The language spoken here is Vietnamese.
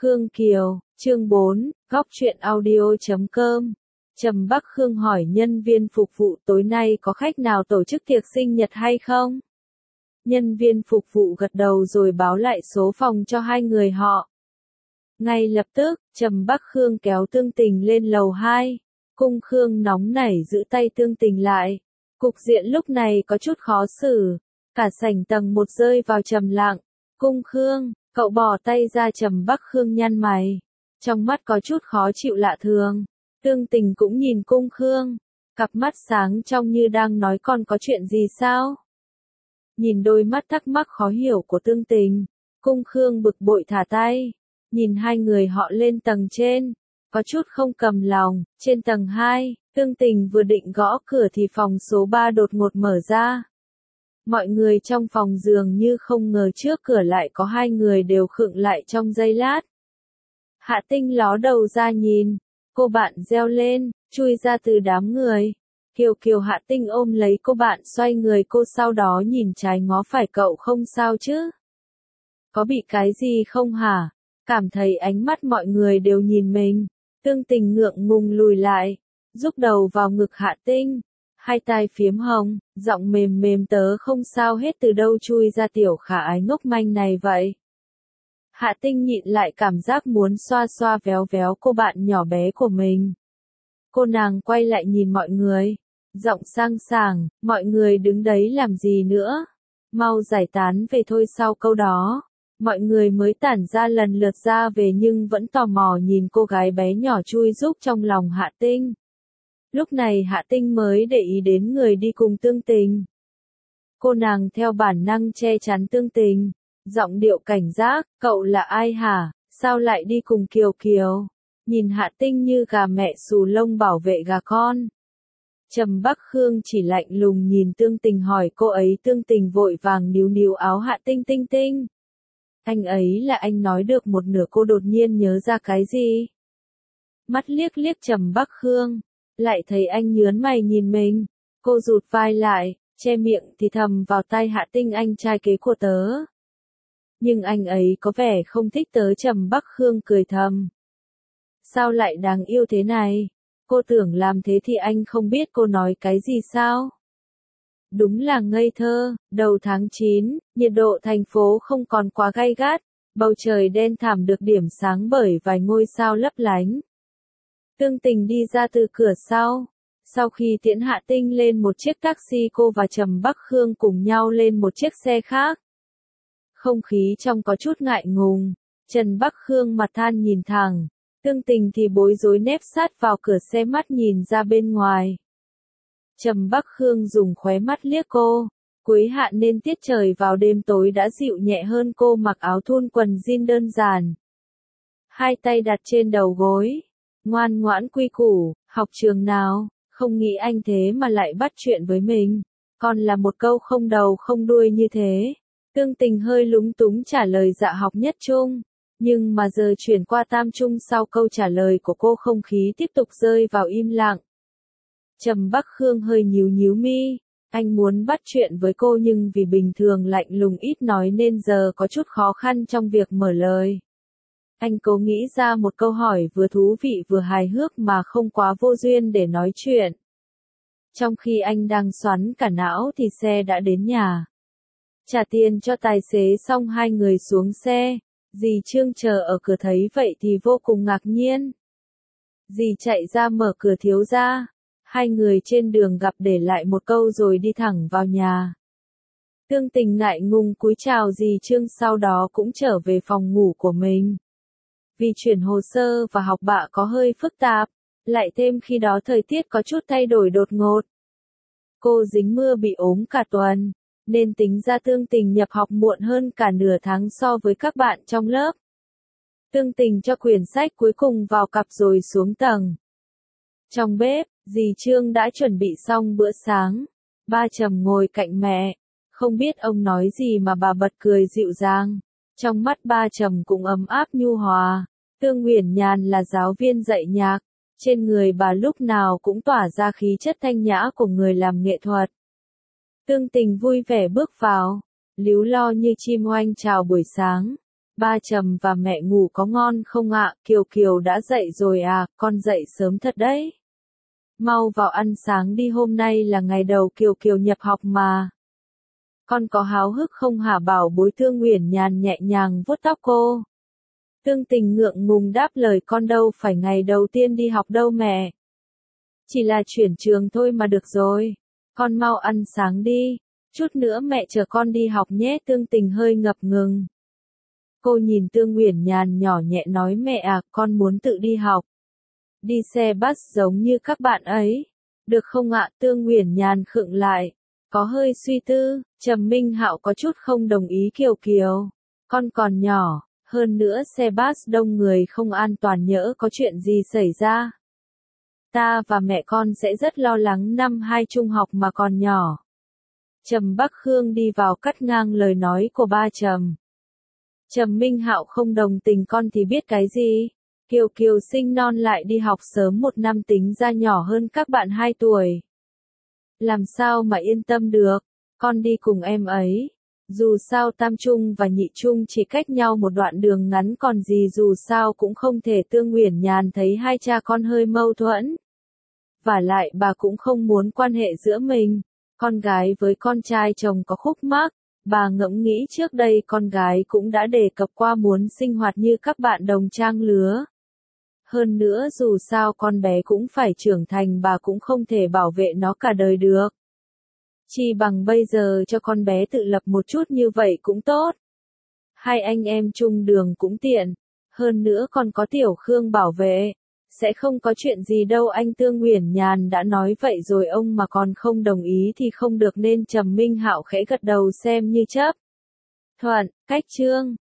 Khương Kiều, chương 4, góc truyện audio.com. Trầm Bắc Khương hỏi nhân viên phục vụ tối nay có khách nào tổ chức tiệc sinh nhật hay không? Nhân viên phục vụ gật đầu rồi báo lại số phòng cho hai người họ. Ngay lập tức, Trầm Bắc Khương kéo Tương Tình lên lầu 2. Cung Khương nóng nảy giữ tay Tương Tình lại. Cục diện lúc này có chút khó xử. Cả sảnh tầng 1 rơi vào trầm lặng. Cung Khương, cậu bỏ tay ra. Trầm Bắc Khương nhăn mày. Trong mắt có chút khó chịu lạ thường. Tương Tình cũng nhìn Cung Khương. Cặp mắt sáng trong như đang nói con có chuyện gì sao? Nhìn đôi mắt thắc mắc khó hiểu của Tương Tình. Cung Khương bực bội thả tay. Nhìn hai người họ lên tầng trên. Có chút không cầm lòng. Trên tầng 2, Tương Tình vừa định gõ cửa thì phòng số 3 đột ngột mở ra. Mọi người trong phòng dường như không ngờ trước cửa lại có hai người đều khựng lại trong giây lát. Hạ Tinh ló đầu ra nhìn. Cô bạn reo lên, chui ra từ đám người. Kiều Kiều. Hạ Tinh ôm lấy cô bạn xoay người cô sau đó nhìn trái ngó phải. Cậu không sao chứ? Có bị cái gì không hả? Cảm thấy ánh mắt mọi người đều nhìn mình. Tương Tình ngượng ngùng lùi lại, rúc đầu vào ngực Hạ Tinh. Hai tai phiếm hồng, giọng mềm mềm tớ không sao hết từ đâu chui ra tiểu khả ái ngốc manh này vậy. Hạ Tinh nhịn lại cảm giác muốn xoa xoa véo véo cô bạn nhỏ bé của mình. Cô nàng quay lại nhìn mọi người. Giọng sang sảng, mọi người đứng đấy làm gì nữa? Mau giải tán về thôi. Sau câu đó, mọi người mới tản ra lần lượt ra về nhưng vẫn tò mò nhìn cô gái bé nhỏ chui rúc trong lòng Hạ Tinh. Lúc này Hạ Tinh mới để ý đến người đi cùng Tương Tình. Cô nàng theo bản năng che chắn Tương Tình. Giọng điệu cảnh giác, cậu là ai hả? Sao lại đi cùng Kiều Kiều? Nhìn Hạ Tinh như gà mẹ xù lông bảo vệ gà con. Trầm Bắc Khương chỉ lạnh lùng nhìn Tương Tình hỏi cô ấy. Tương Tình vội vàng níu níu áo Hạ Tinh. Tinh Tinh. Anh ấy là anh nói được một nửa. Cô đột nhiên nhớ ra cái gì? Mắt liếc liếc Trầm Bắc Khương. Lại thấy anh nhớn mày nhìn mình. Cô rụt vai lại, che miệng thì thầm vào tai Hạ Tinh. Anh trai kế của tớ. Nhưng anh ấy có vẻ không thích tớ. Trầm Bắc Khương cười thầm. Sao lại đáng yêu thế này? Cô tưởng làm thế thì anh không biết cô nói cái gì sao? Đúng là ngây thơ. Đầu tháng 9, nhiệt độ thành phố không còn quá gay gắt. Bầu trời đen thẳm được điểm sáng bởi vài ngôi sao lấp lánh. Tương Tình đi ra từ cửa sau. Sau khi tiễn Hạ Tinh lên một chiếc taxi, cô và Trầm Bắc Khương cùng nhau lên một chiếc xe khác. Không khí trong có chút ngại ngùng. Trầm Bắc Khương mặt than nhìn thẳng. Tương Tình thì bối rối nép sát vào cửa xe mắt nhìn ra bên ngoài. Trầm Bắc Khương dùng khóe mắt liếc cô. Cuối hạ nên tiết trời vào đêm tối đã dịu nhẹ hơn. Cô mặc áo thun quần jean đơn giản. Hai tay đặt trên đầu gối. Ngoan ngoãn quy củ, học trường nào? Không nghĩ anh thế mà lại bắt chuyện với mình. Còn là một câu không đầu không đuôi như thế. Tương Tình hơi lúng túng trả lời dạ học nhất trung. Nhưng mà giờ chuyển qua tam trung. Sau câu trả lời của cô không khí tiếp tục rơi vào im lặng. Trầm Bắc Khương hơi nhíu nhíu mi. Anh muốn bắt chuyện với cô nhưng vì bình thường lạnh lùng ít nói nên giờ có chút khó khăn trong việc mở lời. Anh cố nghĩ ra một câu hỏi vừa thú vị vừa hài hước mà không quá vô duyên để nói chuyện. Trong khi anh đang xoắn cả não thì xe đã đến nhà. Trả tiền cho tài xế xong hai người xuống xe. Dì Trương chờ ở cửa thấy vậy thì vô cùng ngạc nhiên. Dì chạy ra mở cửa thiếu gia. Hai người trên đường gặp để lại một câu rồi đi thẳng vào nhà. Tương Tình ngại ngùng cúi chào dì Trương sau đó cũng trở về phòng ngủ của mình. Vì chuyển hồ sơ và học bạ có hơi phức tạp, lại thêm khi đó thời tiết có chút thay đổi đột ngột. Cô dính mưa bị ốm cả tuần, nên tính ra Tương Tình nhập học muộn hơn cả nửa tháng so với các bạn trong lớp. Tương Tình cho quyển sách cuối cùng vào cặp rồi xuống tầng. Trong bếp, dì Trương đã chuẩn bị xong bữa sáng. Ba Trầm ngồi cạnh mẹ, không biết ông nói gì mà bà bật cười dịu dàng. Trong mắt ba Trầm cũng ấm áp nhu hòa. Tương Uyển Nhàn là giáo viên dạy nhạc. Trên người bà lúc nào cũng tỏa ra khí chất thanh nhã của người làm nghệ thuật. Tương Tình vui vẻ bước vào. Líu lo như chim oanh chào buổi sáng. Ba Trầm và mẹ ngủ có ngon không ạ? Kiều Kiều đã dậy rồi à, con dậy sớm thật đấy. Mau vào ăn sáng đi, hôm nay là ngày đầu Kiều Kiều nhập học mà. Con có háo hức không hả? Bảo bối Tương Uyển Nhàn nhẹ nhàng vuốt tóc cô. Tương Tình ngượng ngùng đáp lời, con đâu phải ngày đầu tiên đi học đâu mẹ. Chỉ là chuyển trường thôi mà được rồi. Con mau ăn sáng đi. Chút nữa mẹ chờ con đi học nhé. Tương Tình hơi ngập ngừng. Cô nhìn Tương Uyển Nhàn nhỏ nhẹ nói, mẹ à, con muốn tự đi học. Đi xe bus giống như các bạn ấy. Được không ạ? Tương Uyển Nhàn khựng lại. Có hơi suy tư. Trầm Minh Hạo có chút không đồng ý. Kiều Kiều, con còn nhỏ. Hơn nữa xe bus đông người không an toàn, nhỡ có chuyện gì xảy ra. Ta và mẹ con sẽ rất lo lắng, năm 2 trung học mà còn nhỏ. Trầm Bắc Khương đi vào cắt ngang lời nói của ba Trầm. Trầm Minh Hạo không đồng tình, con thì biết cái gì. Kiều Kiều sinh non lại đi học sớm 1 năm, tính ra nhỏ hơn các bạn 2 tuổi. Làm sao mà yên tâm được, con đi cùng em ấy. Dù sao tam trung và nhị trung chỉ cách nhau một đoạn đường ngắn, còn gì dù sao cũng không thể. Tương Uyển Nhàn thấy hai cha con hơi mâu thuẫn. Vả lại bà cũng không muốn quan hệ giữa mình, con gái với con trai chồng có khúc mắc. Bà ngẫm nghĩ trước đây con gái cũng đã đề cập qua muốn sinh hoạt như các bạn đồng trang lứa. Hơn nữa dù sao con bé cũng phải trưởng thành, bà cũng không thể bảo vệ nó cả đời được. Chi bằng bây giờ cho con bé tự lập một chút, như vậy cũng tốt. Hai anh em chung đường cũng tiện. Hơn nữa còn có Tiểu Khương bảo vệ. Sẽ không có chuyện gì đâu anh. Tương Uyển Nhàn đã nói vậy rồi, ông mà còn không đồng ý thì không được, nên Trầm Minh Hạo khẽ gật đầu xem như chấp thuận. Cách chương